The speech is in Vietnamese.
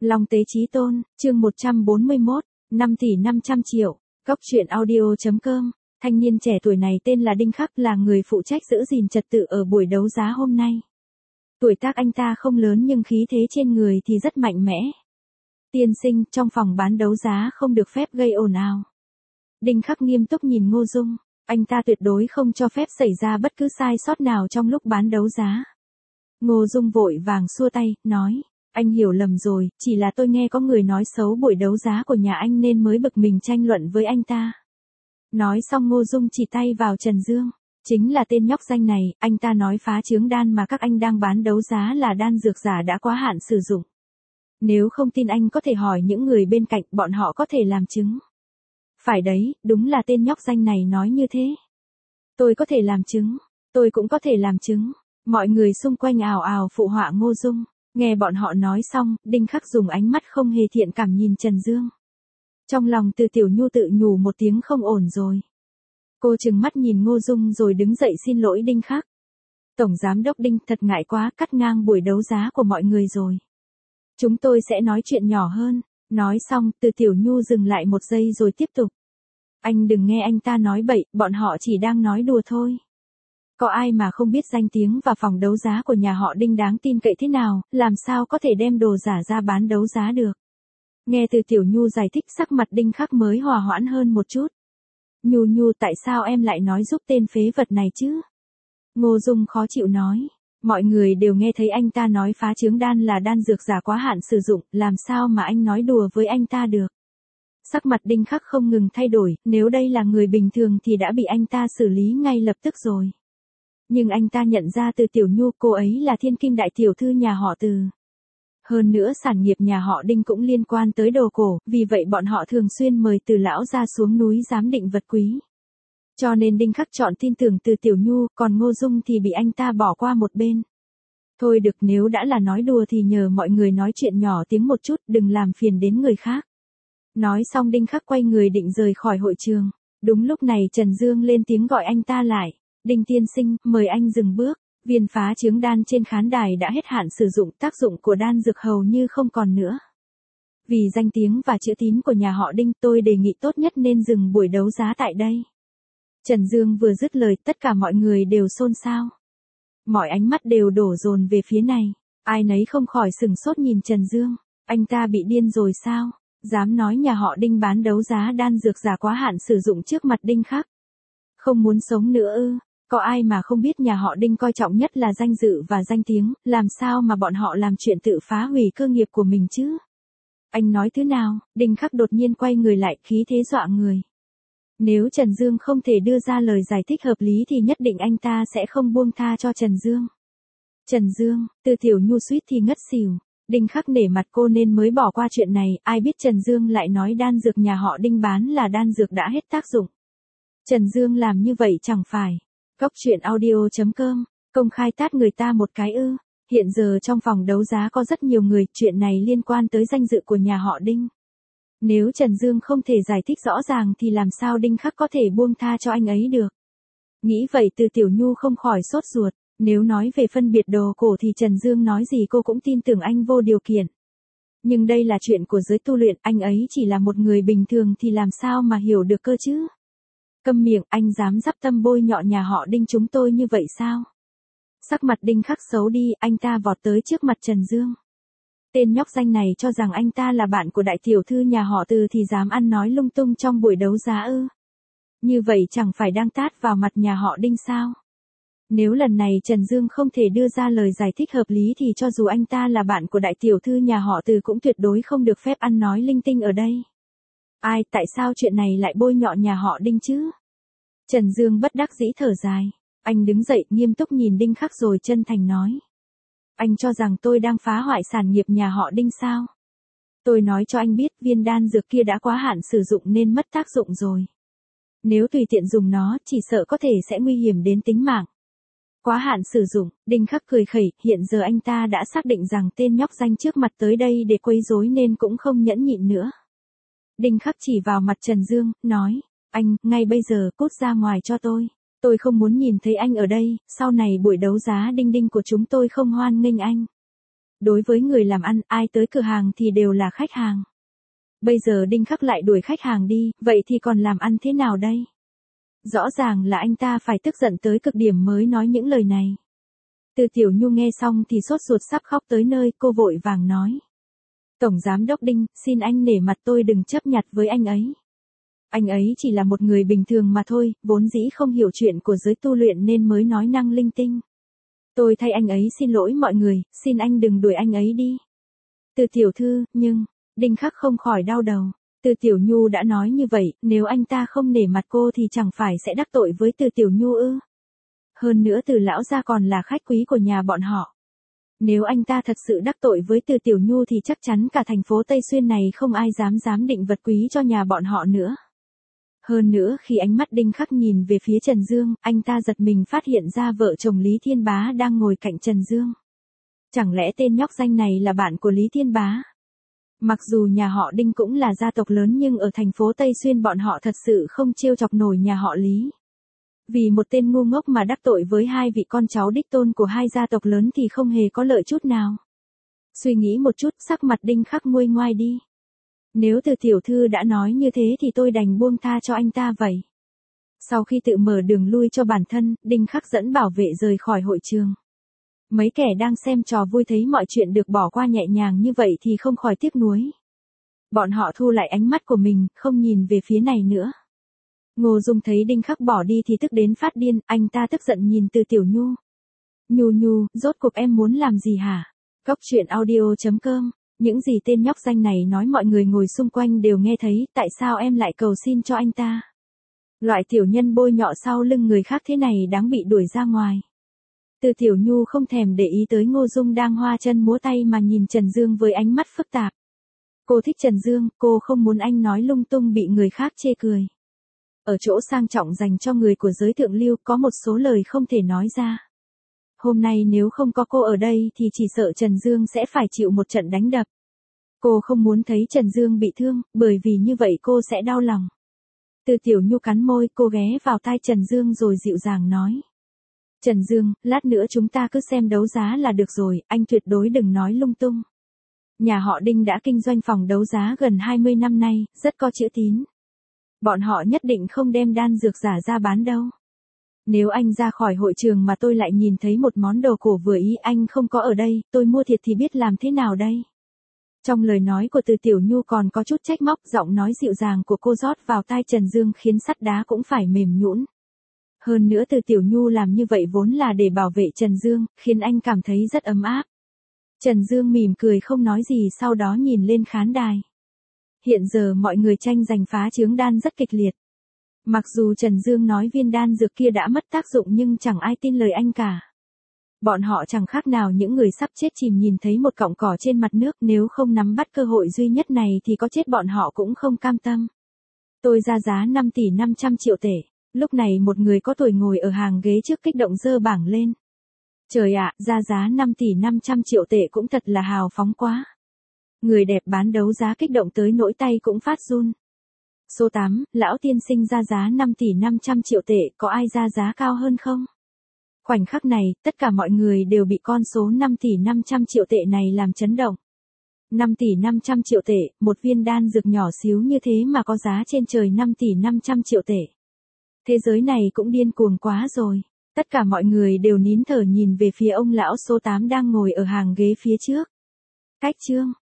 Long Tế Chí Tôn, chương 141, 5 tỷ 500 triệu, Cóc truyện audio.com. Thanh niên trẻ tuổi này tên là Đinh Khắc, là người phụ trách giữ gìn trật tự ở buổi đấu giá hôm nay. Tuổi tác anh ta không lớn nhưng khí thế trên người thì rất mạnh mẽ. Tiên sinh, trong phòng bán đấu giá không được phép gây ồn ào. Đinh Khắc nghiêm túc nhìn Ngô Dung, anh ta tuyệt đối không cho phép xảy ra bất cứ sai sót nào trong lúc bán đấu giá. Ngô Dung vội vàng xua tay, nói, anh hiểu lầm rồi, chỉ là tôi nghe có người nói xấu buổi đấu giá của nhà anh nên mới bực mình tranh luận với anh ta. Nói xong Ngô Dung chỉ tay vào Trần Dương, chính là tên nhóc danh này, anh ta nói phá chướng đan mà các anh đang bán đấu giá là đan dược giả đã quá hạn sử dụng. Nếu không tin anh có thể hỏi những người bên cạnh, bọn họ có thể làm chứng. Phải đấy, đúng là tên nhóc danh này nói như thế. Tôi có thể làm chứng, tôi cũng có thể làm chứng. Mọi người xung quanh ào ào phụ họa Ngô Dung. Nghe bọn họ nói xong, Đinh Khắc dùng ánh mắt không hề thiện cảm nhìn Trần Dương. Trong lòng Từ Tiểu Nhu tự nhủ một tiếng không ổn rồi. Cô trừng mắt nhìn Ngô Dung rồi đứng dậy xin lỗi Đinh Khắc. Tổng Giám đốc Đinh, thật ngại quá, cắt ngang buổi đấu giá của mọi người rồi. Chúng tôi sẽ nói chuyện nhỏ hơn. Nói xong, Từ Tiểu Nhu dừng lại một giây rồi tiếp tục. Anh đừng nghe anh ta nói bậy, bọn họ chỉ đang nói đùa thôi. Có ai mà không biết danh tiếng và phòng đấu giá của nhà họ Đinh đáng tin cậy thế nào, làm sao có thể đem đồ giả ra bán đấu giá được. Nghe Từ Tiểu Nhu giải thích, sắc mặt Đinh Khắc mới hòa hoãn hơn một chút. Nhu, tại sao em lại nói giúp tên phế vật này chứ? Ngô Dung khó chịu nói. Mọi người đều nghe thấy anh ta nói phá chướng đan là đan dược giả quá hạn sử dụng, làm sao mà anh nói đùa với anh ta được. Sắc mặt Đinh Khắc không ngừng thay đổi, nếu đây là người bình thường thì đã bị anh ta xử lý ngay lập tức rồi. Nhưng anh ta nhận ra Từ Tiểu Nhu, cô ấy là thiên kinh đại tiểu thư nhà họ Từ. Hơn nữa sản nghiệp nhà họ Đinh cũng liên quan tới đồ cổ, vì vậy bọn họ thường xuyên mời Từ lão ra xuống núi giám định vật quý. Cho nên Đinh Khắc chọn tin tưởng Từ Tiểu Nhu, còn Ngô Dung thì bị anh ta bỏ qua một bên. Thôi được, nếu đã là nói đùa thì nhờ mọi người nói chuyện nhỏ tiếng một chút, đừng làm phiền đến người khác. Nói xong Đinh Khắc quay người định rời khỏi hội trường. Đúng lúc này Trần Dương lên tiếng gọi anh ta lại. Đinh tiên sinh, mời anh dừng bước. Viên phá chướng đan trên khán đài đã hết hạn sử dụng, tác dụng của đan dược hầu như không còn nữa. Vì danh tiếng và chữ tín của nhà họ Đinh, tôi đề nghị tốt nhất nên dừng buổi đấu giá tại đây. Trần Dương vừa dứt lời, tất cả mọi người đều xôn xao. Mọi ánh mắt đều đổ dồn về phía này. Ai nấy không khỏi sửng sốt nhìn Trần Dương. Anh ta bị điên rồi sao? Dám nói nhà họ Đinh bán đấu giá đan dược giả quá hạn sử dụng trước mặt Đinh Khắc. Không muốn sống nữa ư? Có ai mà không biết nhà họ Đinh coi trọng nhất là danh dự và danh tiếng, làm sao mà bọn họ làm chuyện tự phá hủy cơ nghiệp của mình chứ? Anh nói thế nào? Đinh Khắc đột nhiên quay người lại, khí thế dọa người. Nếu Trần Dương không thể đưa ra lời giải thích hợp lý thì nhất định anh ta sẽ không buông tha cho Trần Dương. Trần Dương, Từ Tiểu Nhu suýt thì ngất xỉu. Đinh Khắc nể mặt cô nên mới bỏ qua chuyện này, ai biết Trần Dương lại nói đan dược nhà họ Đinh bán là đan dược đã hết tác dụng. Trần Dương làm như vậy chẳng phải. Cóc truyện audio.com, công khai tát người ta một cái ư? Hiện giờ trong phòng đấu giá có rất nhiều người, chuyện này liên quan tới danh dự của nhà họ Đinh. Nếu Trần Dương không thể giải thích rõ ràng thì làm sao Đinh Khắc có thể buông tha cho anh ấy được. Nghĩ vậy Từ Tiểu Nhu không khỏi sốt ruột. Nếu nói về phân biệt đồ cổ thì Trần Dương nói gì cô cũng tin tưởng anh vô điều kiện. Nhưng đây là chuyện của giới tu luyện, anh ấy chỉ là một người bình thường thì làm sao mà hiểu được cơ chứ? Câm miệng, anh dám dắp tâm bôi nhọ nhà họ Đinh chúng tôi như vậy sao? Sắc mặt Đinh Khắc xấu đi, anh ta vọt tới trước mặt Trần Dương. Tên nhóc danh này cho rằng anh ta là bạn của đại tiểu thư nhà họ Từ thì dám ăn nói lung tung trong buổi đấu giá ư? Như vậy chẳng phải đang tát vào mặt nhà họ Đinh sao? Nếu lần này Trần Dương không thể đưa ra lời giải thích hợp lý thì cho dù anh ta là bạn của đại tiểu thư nhà họ Từ cũng tuyệt đối không được phép ăn nói linh tinh ở đây. Ai, tại sao chuyện này lại bôi nhọ nhà họ Đinh chứ? Trần Dương bất đắc dĩ thở dài. Anh đứng dậy nghiêm túc nhìn Đinh Khắc rồi chân thành nói. Anh cho rằng tôi đang phá hoại sản nghiệp nhà họ Đinh sao? Tôi nói cho anh biết viên đan dược kia đã quá hạn sử dụng nên mất tác dụng rồi. Nếu tùy tiện dùng nó chỉ sợ có thể sẽ nguy hiểm đến tính mạng. Quá hạn sử dụng, Đinh Khắc cười khẩy, hiện giờ anh ta đã xác định rằng tên nhóc danh trước mặt tới đây để quấy rối nên cũng không nhẫn nhịn nữa. Đinh Khắc chỉ vào mặt Trần Dương, nói, anh, ngay bây giờ, cút ra ngoài cho tôi không muốn nhìn thấy anh ở đây, sau này buổi đấu giá Đinh Đinh của chúng tôi không hoan nghênh anh. đối với người làm ăn, ai tới cửa hàng thì đều là khách hàng. Bây giờ Đinh Khắc lại đuổi khách hàng đi, vậy thì còn làm ăn thế nào đây? Rõ ràng là anh ta phải tức giận tới cực điểm mới nói những lời này. Từ Tiểu Nhu nghe xong thì sốt ruột sắp khóc tới nơi, cô vội vàng nói. Tổng Giám đốc Đinh, xin anh nể mặt tôi đừng chấp nhặt với anh ấy. Anh ấy chỉ là một người bình thường mà thôi, vốn dĩ không hiểu chuyện của giới tu luyện nên mới nói năng linh tinh. Tôi thay anh ấy xin lỗi mọi người, xin anh đừng đuổi anh ấy đi. Từ tiểu thư, nhưng, Đinh Khắc không khỏi đau đầu. Từ Tiểu Nhu đã nói như vậy, nếu anh ta không nể mặt cô thì chẳng phải sẽ đắc tội với Từ Tiểu Nhu ư? Hơn nữa Từ lão gia còn là khách quý của nhà bọn họ. Nếu anh ta thật sự đắc tội với Từ Tiểu Nhu thì chắc chắn cả thành phố Tây Xuyên này không ai dám định vật quý cho nhà bọn họ nữa. Hơn nữa khi ánh mắt Đinh Khắc nhìn về phía Trần Dương, anh ta giật mình phát hiện ra vợ chồng Lý Thiên Bá đang ngồi cạnh Trần Dương. Chẳng lẽ tên nhóc danh này là bạn của Lý Thiên Bá? Mặc dù nhà họ Đinh cũng là gia tộc lớn nhưng ở thành phố Tây Xuyên bọn họ thật sự không trêu chọc nổi nhà họ Lý. Vì một tên ngu ngốc mà đắc tội với hai vị con cháu đích tôn của hai gia tộc lớn thì không hề có lợi chút nào. Suy nghĩ một chút, sắc mặt Đinh Khắc nguôi ngoai đi. Nếu Từ tiểu thư đã nói như thế thì tôi đành buông tha cho anh ta vậy. Sau khi tự mở đường lui cho bản thân, Đinh Khắc dẫn bảo vệ rời khỏi hội trường. Mấy kẻ đang xem trò vui thấy mọi chuyện được bỏ qua nhẹ nhàng như vậy thì không khỏi tiếc nuối. Bọn họ thu lại ánh mắt của mình, không nhìn về phía này nữa. Ngô Dung thấy Đinh Khắc bỏ đi thì tức đến phát điên, anh ta tức giận nhìn Từ Tiểu Nhu. Nhu, rốt cuộc em muốn làm gì hả? Cóc truyện audio.com. Những gì tên nhóc danh này nói mọi người ngồi xung quanh đều nghe thấy, tại sao em lại cầu xin cho anh ta? Loại tiểu nhân bôi nhọ sau lưng người khác thế này đáng bị đuổi ra ngoài. Từ Tiểu Nhu không thèm để ý tới Ngô Dung đang hoa chân múa tay mà nhìn Trần Dương với ánh mắt phức tạp. Cô thích Trần Dương, cô không muốn anh nói lung tung bị người khác chê cười. Ở chỗ sang trọng dành cho người của giới thượng lưu có một số lời không thể nói ra. Hôm nay nếu không có cô ở đây thì chỉ sợ Trần Dương sẽ phải chịu một trận đánh đập. Cô không muốn thấy Trần Dương bị thương, bởi vì như vậy cô sẽ đau lòng. Từ Tiểu Nhu cắn môi, cô ghé vào tai Trần Dương rồi dịu dàng nói. Trần Dương, lát nữa chúng ta cứ xem đấu giá là được rồi, anh tuyệt đối đừng nói lung tung. Nhà họ Đinh đã kinh doanh phòng đấu giá gần 20 năm nay, rất có chữ tín. Bọn họ nhất định không đem đan dược giả ra bán đâu. Nếu anh ra khỏi hội trường mà tôi lại nhìn thấy một món đồ cổ vừa ý anh không có ở đây, tôi mua thiệt thì biết làm thế nào đây? Trong lời nói của Từ Tiểu Nhu còn có chút trách móc, giọng nói dịu dàng của cô rót vào tai Trần Dương khiến sắt đá cũng phải mềm nhũn. Hơn nữa Từ Tiểu Nhu làm như vậy vốn là để bảo vệ Trần Dương, khiến anh cảm thấy rất ấm áp. Trần Dương mỉm cười không nói gì sau đó nhìn lên khán đài. Hiện giờ mọi người tranh giành phá trướng đan rất kịch liệt. Mặc dù Trần Dương nói viên đan dược kia đã mất tác dụng nhưng chẳng ai tin lời anh cả. Bọn họ chẳng khác nào những người sắp chết chìm nhìn thấy một cọng cỏ trên mặt nước, nếu không nắm bắt cơ hội duy nhất này thì có chết bọn họ cũng không cam tâm. Tôi ra giá 5 tỷ 500 triệu tệ. Lúc này một người có tuổi ngồi ở hàng ghế trước kích động giơ bảng lên. Trời ạ, ra giá 5 tỷ 500 triệu tệ cũng thật là hào phóng quá. Người đẹp bán đấu giá kích động tới nỗi tay cũng phát run. Số 8, lão tiên sinh ra giá 5 tỷ 500 triệu tệ, có ai ra giá cao hơn không? Khoảnh khắc này, tất cả mọi người đều bị con số 5 tỷ 500 triệu tệ này làm chấn động. 5 tỷ 500 triệu tệ, một viên đan dược nhỏ xíu như thế mà có giá trên trời 5 tỷ 500 triệu tệ. Thế giới này cũng điên cuồng quá rồi. Tất cả mọi người đều nín thở nhìn về phía ông lão số 8 đang ngồi ở hàng ghế phía trước. Cách chương